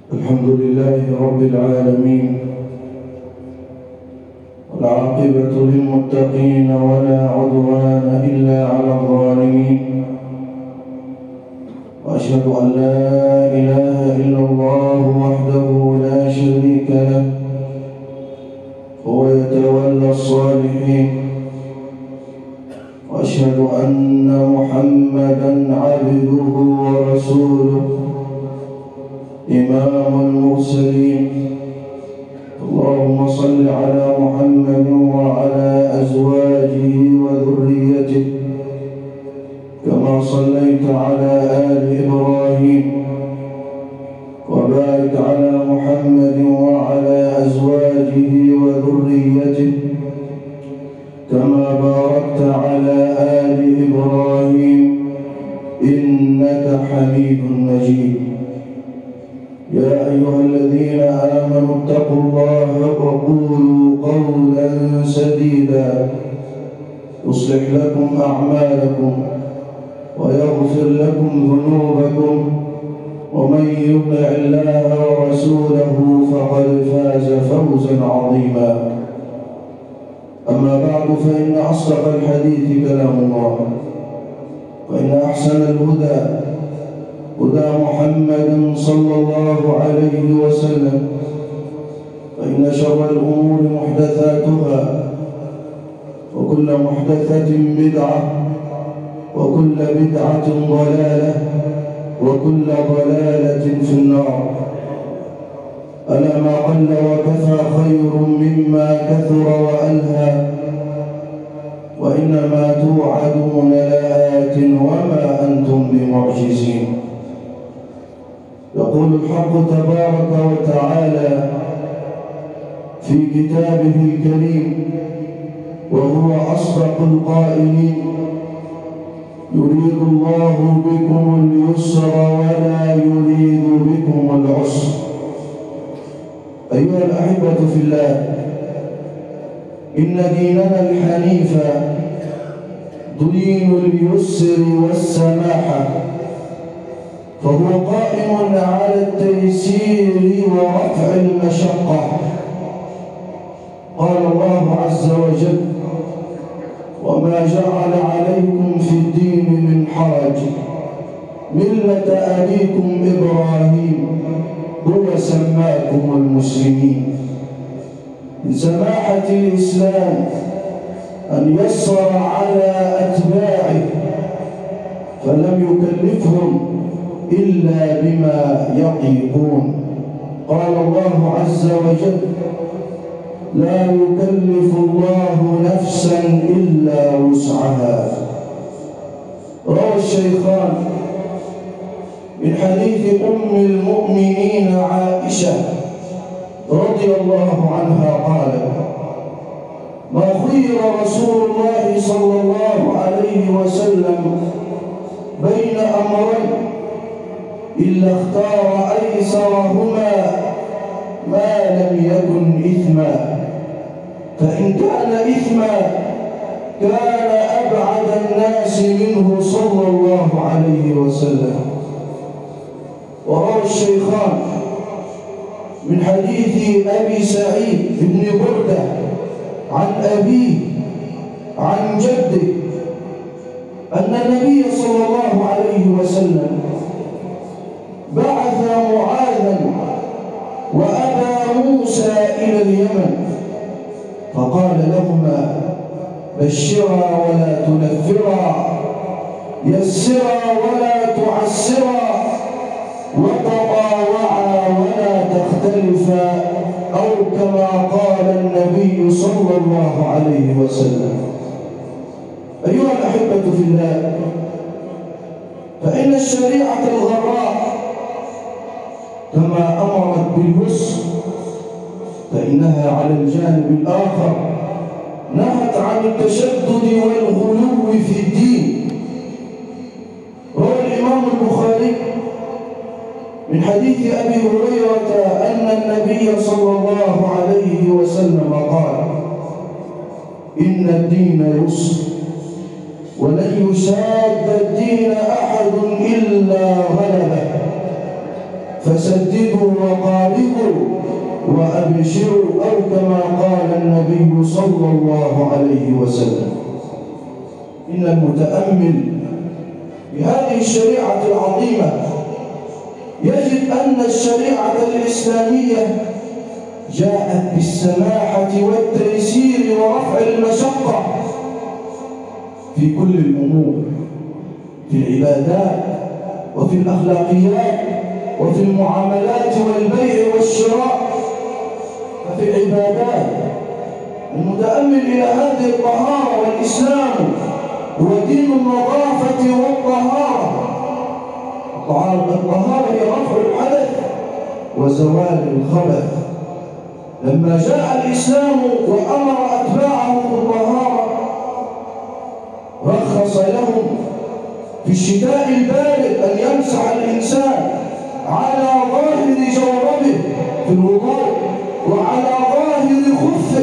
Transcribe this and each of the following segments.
الحمد لله رب العالمين، والعاقبة للمتقين ولا عدوان إلا على الظالمين. وأشهد أن لا إله إلا الله وحده لا شريك له، هو يتولى الصالحين. وأشهد أن محمدًا عبده ورسوله، إمام المرسلين. اللهم صل على محمد وعلى أزواجه وذريته كما صليت على آل إبراهيم، وبارك على محمد وعلى أزواجه وذريته كما باركت على آل إبراهيم إنك حميد مجيد. يا أيها الذين آمنوا اتقوا الله وقولوا قولا سديدا يصلح لكم أعمالكم ويغفر لكم ذنوبكم، ومن يطع الله ورسوله فقد فاز فوزا عظيما. أما بعد، فإن أصدق الحديث كلام الله، وإن أحسن الهدى هدى محمد صلى الله عليه وسلم، فإن شر الأمور محدثاتها، وكل محدثة بدعة، وكل بدعة ضلالة، وكل ضلالة في النار. ألا ما قل وكفى خير مما كثر وألهى، وإنما توعدون لآت وما أنتم بمعجزين. يقول الحق تبارك وتعالى في كتابه الكريم وهو أصدق القائلين: يريد الله بكم اليسر ولا يريد بكم العسر. أيها الأحبة في الله، إن ديننا الحنيف دين اليسر والسماحة، فهو قائم على التيسير ورفع المشقة. قال الله عز وجل: وما جعل عليكم في الدين من حرج ملة أبيكم إبراهيم هو سماكم المسلمين. من سماحة الإسلام أن يسر على أتباعه، فلم يكلفهم إلا بما يطيقون. قال الله عز وجل: لا يكلف الله نفسا إلا وسعها. روى الشيخان من حديث أم المؤمنين عائشة رضي الله عنها قالت: ما خير رسول الله صلى الله عليه وسلم بين أمرين إلا اختار أيسرهما ما لم يكن إثما، فإن كان إثما كان أبعد الناس منه صلى الله عليه وسلم. وروى الشيخان من حديث أبي سعيد بن بردة عن أبيه عن جده أن النبي صلى الله عليه وسلم بعث معاذا وأبا موسى إلى اليمن، فقال لهما: بشرا ولا تنفرا، يسرا ولا تعسرا، وتطاوعا ولا تختلفا، أو كما قال النبي صلى الله عليه وسلم. أيها الأحبة في الله، فإن الشريعة الغراء كما أمرت باليسر، فإنها على الجانب الآخر نهت عن التشدد والغلو في الدين. روى الإمام البخاري من حديث أبي هريرة أن النبي صلى الله عليه وسلم قال: إن الدين يسر، ولن يشاد الدين أحد إلا غلبه، فسددوا وقاربوا وأبشروا، أو كما قال النبي صلى الله عليه وسلم. إن المتأمل بهذه الشريعة العظيمة يجد أن الشريعة الإسلامية جاءت بالسماحة والتيسير ورفع المشقة في كل الأمور، في العبادات وفي الأخلاقيات وفي المعاملات والبيع والشراء. ففي العبادات المتأمل إلى هذه الطهارة، والإسلام هو دين النظافة والطهارة. الطهارة هي رفع الحدث وزوال الخبث. لما جاء الإسلام وأمر أتباعه بالطهارة رخص لهم في الشتاء البارد أن يمسح الإنسان على ظاهر جوربه في الوضوء وعلى ظاهر خفه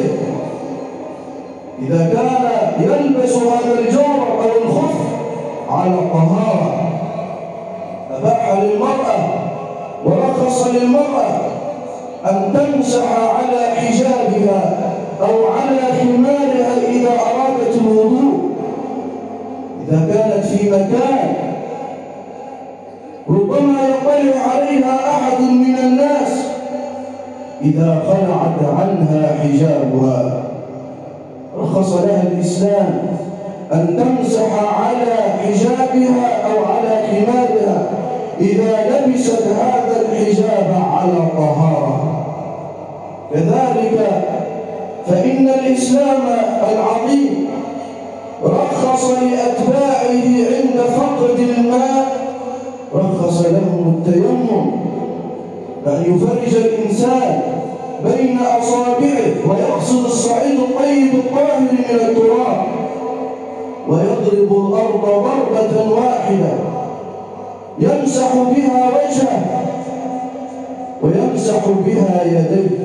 إذا كان يلبس هذا الجورب أو الخف على الطهارة. أباح للمرأة ورخص للمرأة أن تمسح على حجابها أو على خمارها إذا أرادت الوضوء، إذا كانت في مكان ربما يطلع عليها أحد من الناس، إذا خلعت عنها حجابها رخص لها الإسلام أن تمسح على حجابها أو على خمارها إذا لبست هذا الحجاب على طهارة. كذلك فإن الإسلام العظيم رخص لأتباعه عند فقد الماء، رخص لهم التيمم، أن يفرج الإنسان بين أصابعه ويقصد الصعيد الطيب الطاهر من التراب ويضرب الأرض ضربة واحدة يمسح بها وجهه ويمسح بها يديه.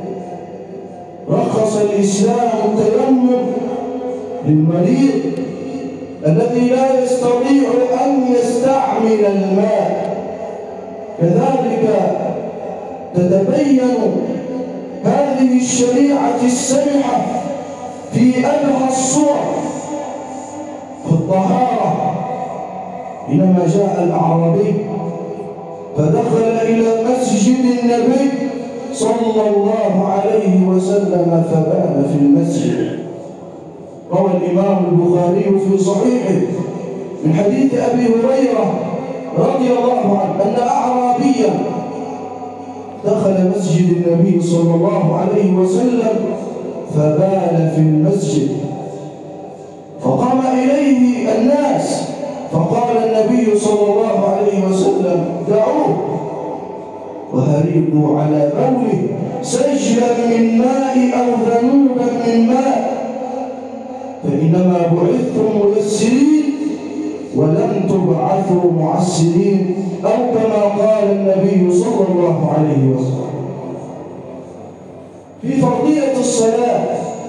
رخص الإسلام التيمم للمريض الذي لا يستطيع أن يستعمل الماء. كذلك تتبين هذه الشريعة السمحة في أبهى الصور في الطهارة. حينما جاء الأعرابي فدخل إلى مسجد النبي صلى الله عليه وسلم فبال في المسجد. روى الإمام البخاري في صحيحه من حديث أبي هريرة رضي الله عنه أن أعرابيا دخل مسجد النبي صلى الله عليه وسلم فبال في المسجد، فقام إليه الناس فقال النبي صلى الله عليه وسلم دعوه وهريقوا على بوله سجلا من ماء أو ذنوبا من ماء، فإنما بعثتم ميسرين ولم تبعثوا معسرين، أو كما قال النبي صلى الله عليه وسلم. في فرضية الصلاة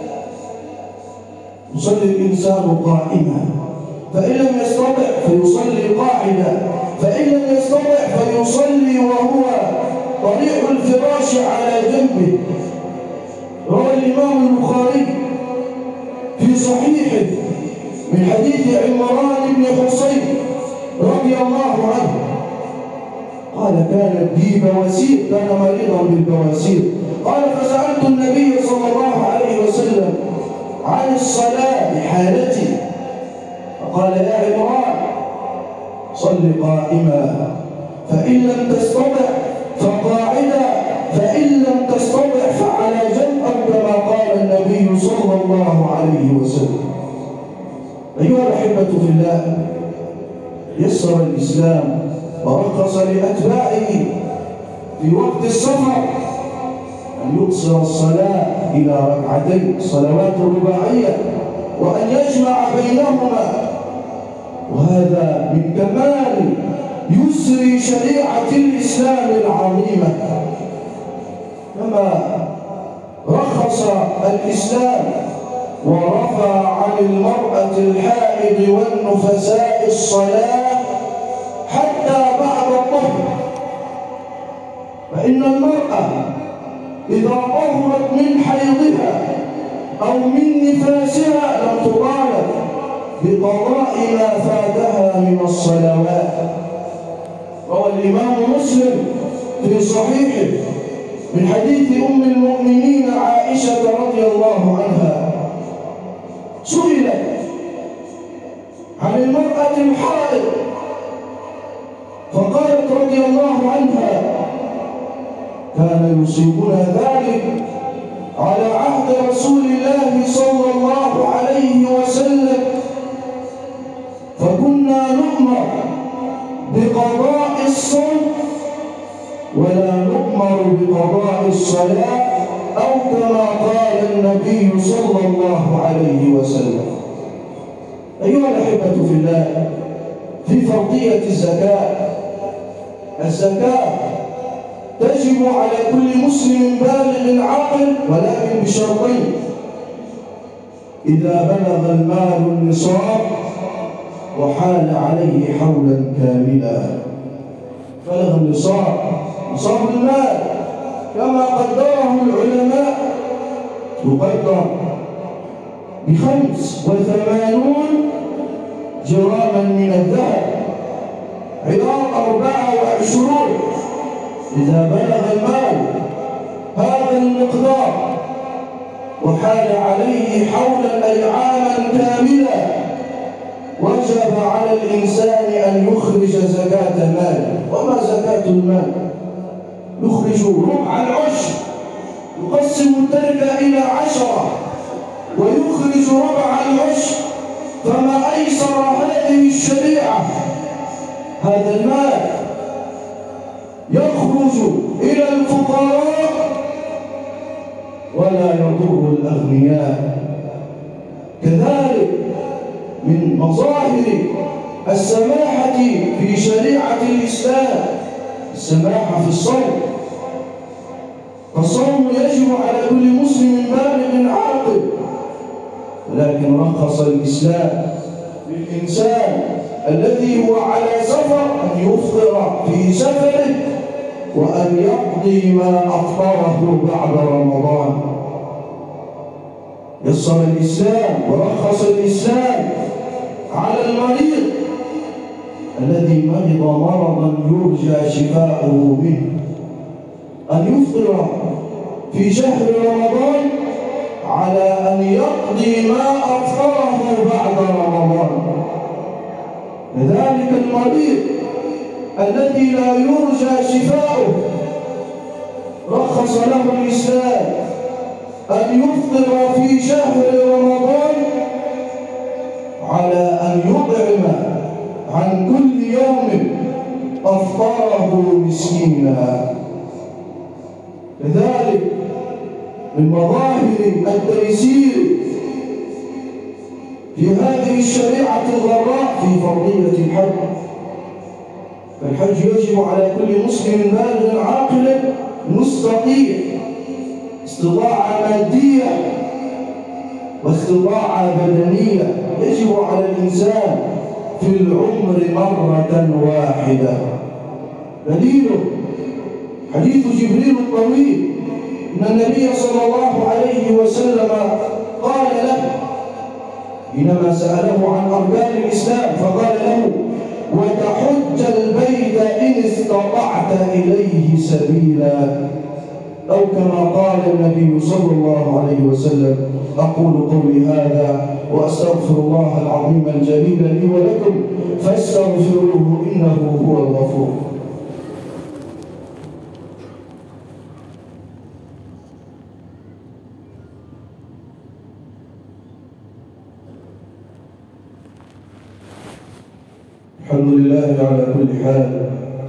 يصلي الإنسان قائما، فإن لم يستطع فيصلي قاعدا، فإن لم يستطع فيصلي وهو طريح الفراش على جنبه. روى الإمام البخاري في صحيحه من حديث عمران بن حصين رضي الله عنه قال كانت بي بواسير، كان مريضا بالبواسير، قال فسألت النبي صلى الله عليه وسلم عن الصلاة بحالتي فقال يا عمران صل قائما، فإن لم تستطع فقاعدا، فإن لم تستطع فعلى جنب، كما قال النبي صلى الله عليه وسلم. أيها الأحبة في الله، يسر الإسلام ورخص لأتباعه في وقت السفر أن يقصر الصلاة إلى ركعتين صلوات رباعية وأن يجمع بينهما، وهذا من كمال يسر شريعة الإسلام العظيمة. كما رخص الإسلام ورفع عن المرأة الحائض والنفساء الصلاة حتى بعد الطهر، فإن المرأة إذا طهرت من حيضها أو من نفاسها لم تطالب بقضاء ما فاتها من الصلوات. روى الإمام مسلم في صحيحه من حديث أم المؤمنين عائشة رضي الله عنها، سئلت عن المرأة الحائض فقالت رضي الله عنها: كان يصيبنا ذلك على عهد رسول الله صلى الله عليه وسلم، فكنا نؤمر بقضاء الصوم ولا نؤمر بقضاء الصلاة، أو كما قال النبي صلى الله عليه وسلم. أيها الأحبة في الله، في فرضية الزكاة، الزكاة تجب على كل مسلم بالغ عاقل، ولكن بشرطين: إذا بلغ المال النصاب وحال عليه حولا كاملا. بلغ النصاب، نصاب المال كما قدره العلماء يقدر ب85 جراما من الذهب، عيار 24. إذا بلغ المال هذا المقدار وحال عليه حولا أي عاما كاملا، وجب على الإنسان أن يخرج زكاة ماله. وما زكاة المال؟ يخرج ربع العشر، يقسم التركة إلى 10 ويخرج ربع العشر. فما أيسر هذه الشريعة، هذا المال يخرج إلى الفقراء ولا يضر الأغنياء. كذلك من مظاهر السماحة في شريعة الإسلام السماحة في الصوم. فالصوم يجب على كل مسلم بالغ عاقل، ولكن رخص الإسلام للإنسان الذي هو على سفر أن يفطر في سفره وأن يقضي ما أفطره بعد رمضان. يسر الإسلام ورخص الإسلام على المريض الذي مرض مرضا يرجى شفاؤه منه أن يفطر في شهر رمضان على أن يقضي ما أفطره بعد رمضان. لذلك المريض الذي لا يرجى شفاؤه رخص له الإسلام أن يفطر في شهر رمضان على أن يطعم عن كل يوم أفطره مسكينا. لذلك من مظاهر التيسير في هذه الشريعة الغراء في فرضية الحج. فالحج يجب على كل مسلم بالغ عاقل مستطيع، استطاعة مادية واستطاعة بدنية. يجب على الإنسان في العمر مرة واحدة. دليله حديث جبريل الطويل إن النبي صلى الله عليه وسلم قال له حينما سأله عن أركان الإسلام، فقال له: وتحج البيت إن استطعت إليه سبيلا، أو كما قال النبي صلى الله عليه وسلم. أقول قولي هذا وأستغفر الله العظيم الجليل لي ولكم فاستغفروه إنه هو الغفور. الحمد لله على كل حال،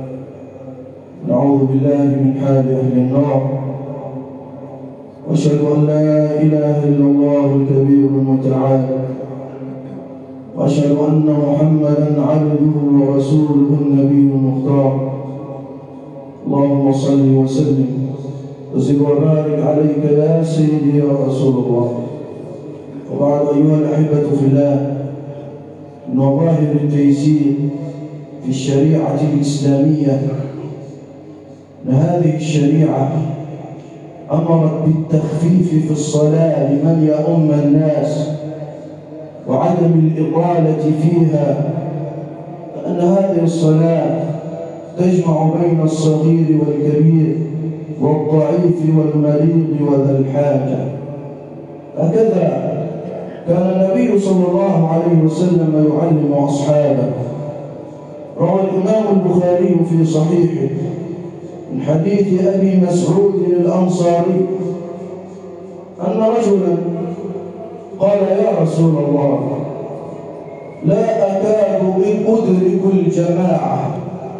نعوذ بالله من حال أهل النار، وأشهد أن لا إله إلا الله الكبير المتعال، وأشهد أن محمدًا عبده ورسوله النبي المختار. اللهم صل وسلم وزد وبارك عليك يا سيدي يا رسول الله. وبعد، أيها الأحبة في الله، من مظاهر التيسير في الشريعة الإسلامية هذه الشريعة أمرت بالتخفيف في الصلاة لمن يؤم الناس وعدم الإطالة فيها، لأن هذه الصلاة تجمع بين الصغير والكبير والضعيف والمريض وذا الحاجة. هكذا كان النبي صلى الله عليه وسلم يعلم أصحابه. روى الإمام البخاري في صحيحه من حديث أبي مسعود الأنصاري أن رجلا قال: يا رسول الله، لا أكاد أدرك الجماعة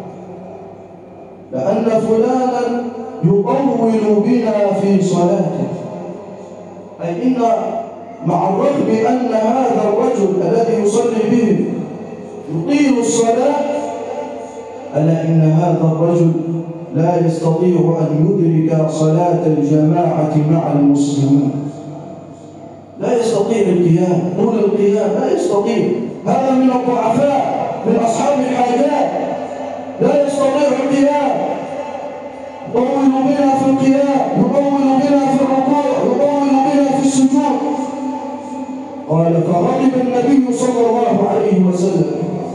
لأن فلانا يطول بنا في صلاته. أي إن مع الرغم أن هذا الرجل الذي يصلي بهم يطيل الصلاة، ألا إن هذا الرجل لا يستطيع أن يدرك صلاة الجماعة مع المسلمين، لا يستطيع القيام طول القيام، لا يستطيع. هذا من الضعفاء، من أصحاب الحاجات، لا يستطيع القيام، يطول بنا في القيام، يطول بنا في الركوع، يطول بنا في السجود. قال: فغضب النبي صلى الله عليه وسلم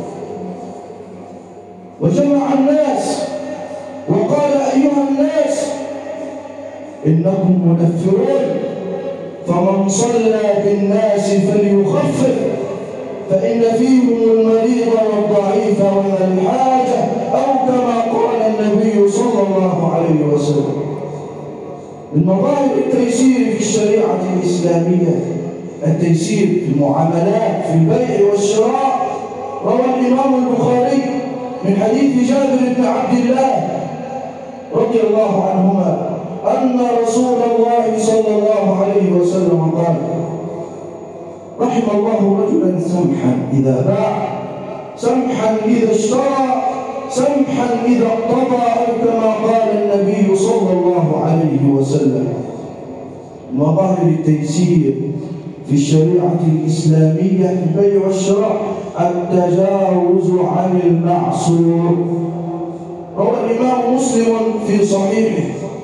وجمع الناس وقال: أيها الناس، إنكم منفرون، فمن صلى بالناس فليخفف، فإن فيهم المريض والضعيف وذا الحاجة، أو كما قال النبي صلى الله عليه وسلم. من مظاهر التيسير في الشريعة الإسلامية التيسير في المعاملات، في البيع والشراء. روى الإمام البخاري من حديث جابر بن عبد الله رضي الله عنهما أن رسول الله صلى الله عليه وسلم قال: رحم الله رجلا سمحا إذا باع، سمحا إذا اشترى، سمحا إذا اقتضى، أو كما قال النبي صلى الله عليه وسلم. مظاهر التيسير في الشريعة الإسلامية في البيع والشراء التجاوز عن المعصور. روى الإمام مسلم في صحيحه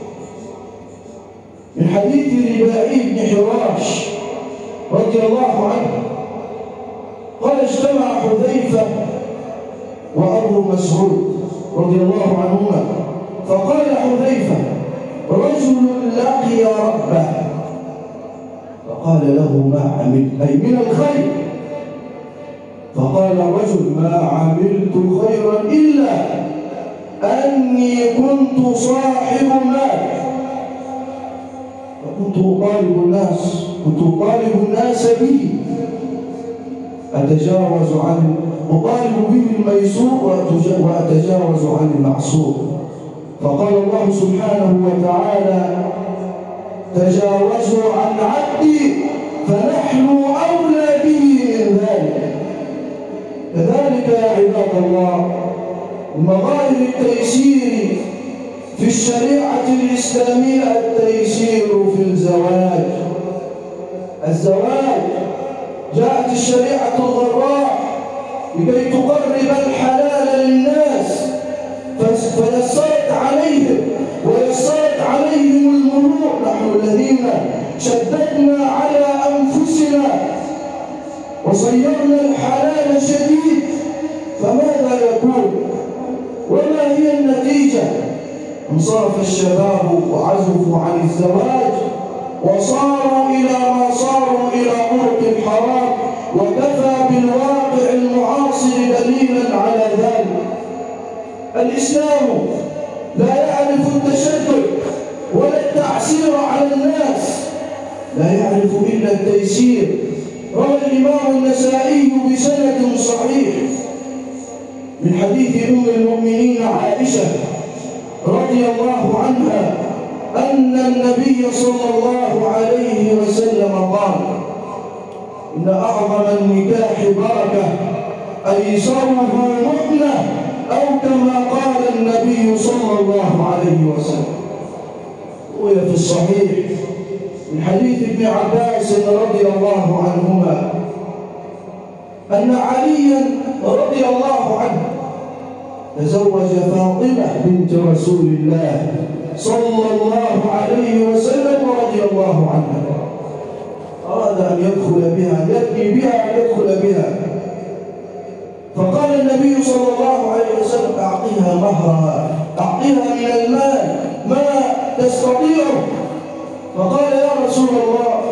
من حديث رباعي بن حراش رضي الله عنه قال: اجتمع حذيفة وأبو مسعود رضي الله عنهما، فقال حذيفة: رجل لقي ربه، فقال له: ما عملت؟ أي من الخير. فقال الرجل: ما عملت خيرا إلا أني كنت صاحب مال، وكنت أطالب الناس به، أطالب به الميسور وأتجاوز عن المعصور. فقال الله سبحانه وتعالى: تجاوزوا عن عبدي فنحن أولى به من ذلك. كذلك يا عباد الله، مظاهر التيسير في الشريعة الإسلامية التيسير في الزواج. جاءت الشريعة الغراء لكي تقرب الحلال للناس، فيسرت عليهم ويسرت عليهم المرور. نحن الذين شددنا على أنفسنا وصيرنا الحلال شديد، فماذا يكون؟ وما هي النتيجة؟ انصرف الشباب وعزفوا عن الزواج وصاروا إلى ما صاروا إلى طرق الحرام، وكفى بالواقع المعاصر دليلا على ذلك. الإسلام لا يعرف التشدد ولا التعسير على الناس، لا يعرف إلا التيسير. روى الإمام النسائي بسند صحيح من حديث أم المؤمنين عائشة رضي الله عنها أن النبي صلى الله عليه وسلم قال: إن أعظم النكاح بركة أيسره مؤنة، أو كما قال النبي صلى الله عليه وسلم. روي في الصحيح من حديث ابن عباس رضي الله عنهما أن عليا رضي الله عنه تزوج فاطمة بنت رسول الله صلى الله عليه وسلم ورضي الله عنها. أراد أن يدخل بها، يبني بها ويدخل بها، فقال النبي صلى الله عليه وسلم أعطيها مهرها، أعطيها من المال ما تستطيعه. فقال يا رسول الله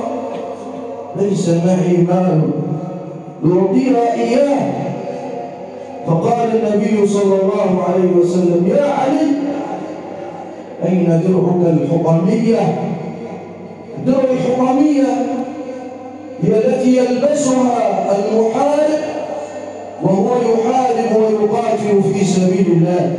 ليس معي مال يعطيها إياه. فقال النبي صلى الله عليه وسلم يا علي أين درعك الحطمية؟ درع الحطمية هي التي يلبسها المحارب وهو يحارب ويقاتل في سبيل الله،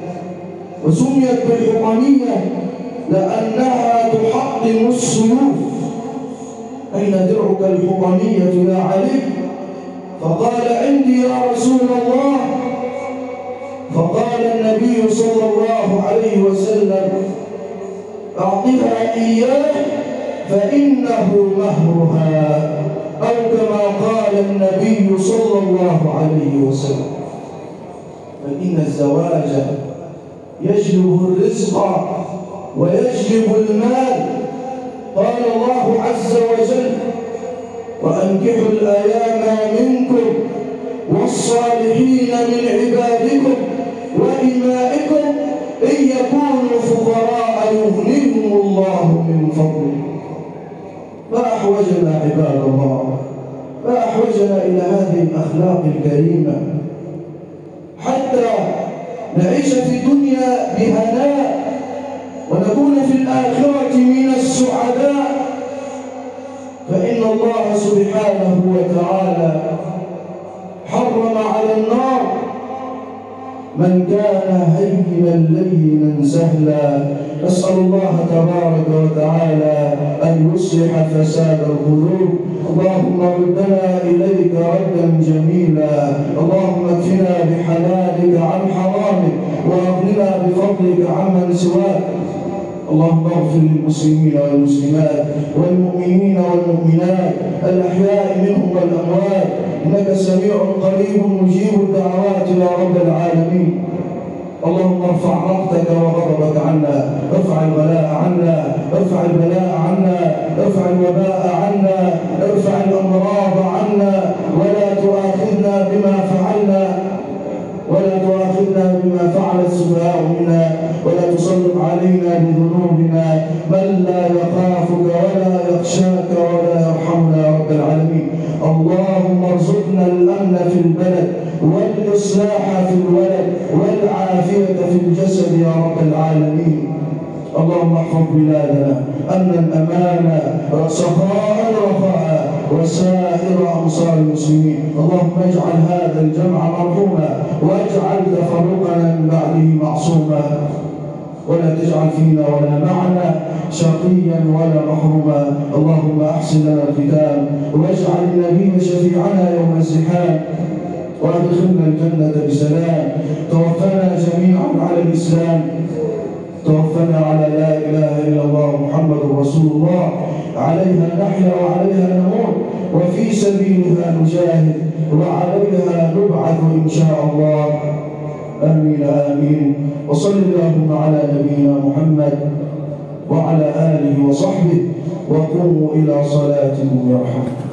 وسميت بالحطمية لأنها تحطم السيوف. أين درعك الحطمية يا علي؟ فقال عندي يا رسول الله. فقال النبي صلى الله عليه وسلم أعطها إياه فإنه مهرها، أو كما قال النبي صلى الله عليه وسلم. فإن الزواج يجلب الرزق ويجلب المال. قال الله عز وجل وأنكحوا الأيام منكم والصالحين من عبادكم وإمائكم إن يكونوا فقراء يغنيهم الله من فضله. ما أحوجنا عباد الله، ما أحوجنا إلى هذه الأخلاق الكريمة حتى نعيش في الدنيا بهناء ونكون في الآخرة من السعداء. فإن الله سبحانه وتعالى حرم على النار من كان هينا لينا سهلا. نسأل الله تبارك وتعالى أن يصلح فساد القلوب. اللهم ردنا إليك ردا جميلا. اللهم اكفنا بحلالك عن حرامك وأغننا بفضلك عمن سواك. اللهم اغفر للمسلمين والمسلمات والمؤمنين والمؤمنات الأحياء منهم والأموات، إنك سميع قريب مجيب الدعوات يا رب العالمين. اللهم ارفع مقتك وغضبك عنا، ارفع البلاء عنا، ارفع البلاء عنا، ارفع الوباء عنا، ارفع الأمراض عنا، ولا تؤاخذنا بما فعل السفهاء منا، ولا تسلط علينا بذنوبنا من لا يخافك ولا يخشاك ولا يرحمنا يا رب العالمين. اللهم ارزقنا الأمن في البلد والإصلاح في الولد والعافية في الجسد يا رب العالمين. اللهم احفظ بلادنا أمنا أمانا سخاء رخاء وسائر أمصار المسلمين. اللهم اجعل هذا الجمع مرحوما واجعل تفرقنا من بعده معصوما، ولا تجعل فينا ولا معنا شقيا ولا محروما. اللهم احسن لنا الختام واجعل النبي شفيعنا يوم الزحام وادخلنا الجنة بسلام. توفنا جميعا على الإسلام، توفنا على لا إله إلا الله محمد رسول الله. عليها نحيا وعليها نموت وفي سبيلها نجاهد وعليها نبعث إن شاء الله. آمين آمين. وصل اللهم على نبينا محمد وعلى آله وصحبه وقوموا إلى صلاتكم يرحمكم.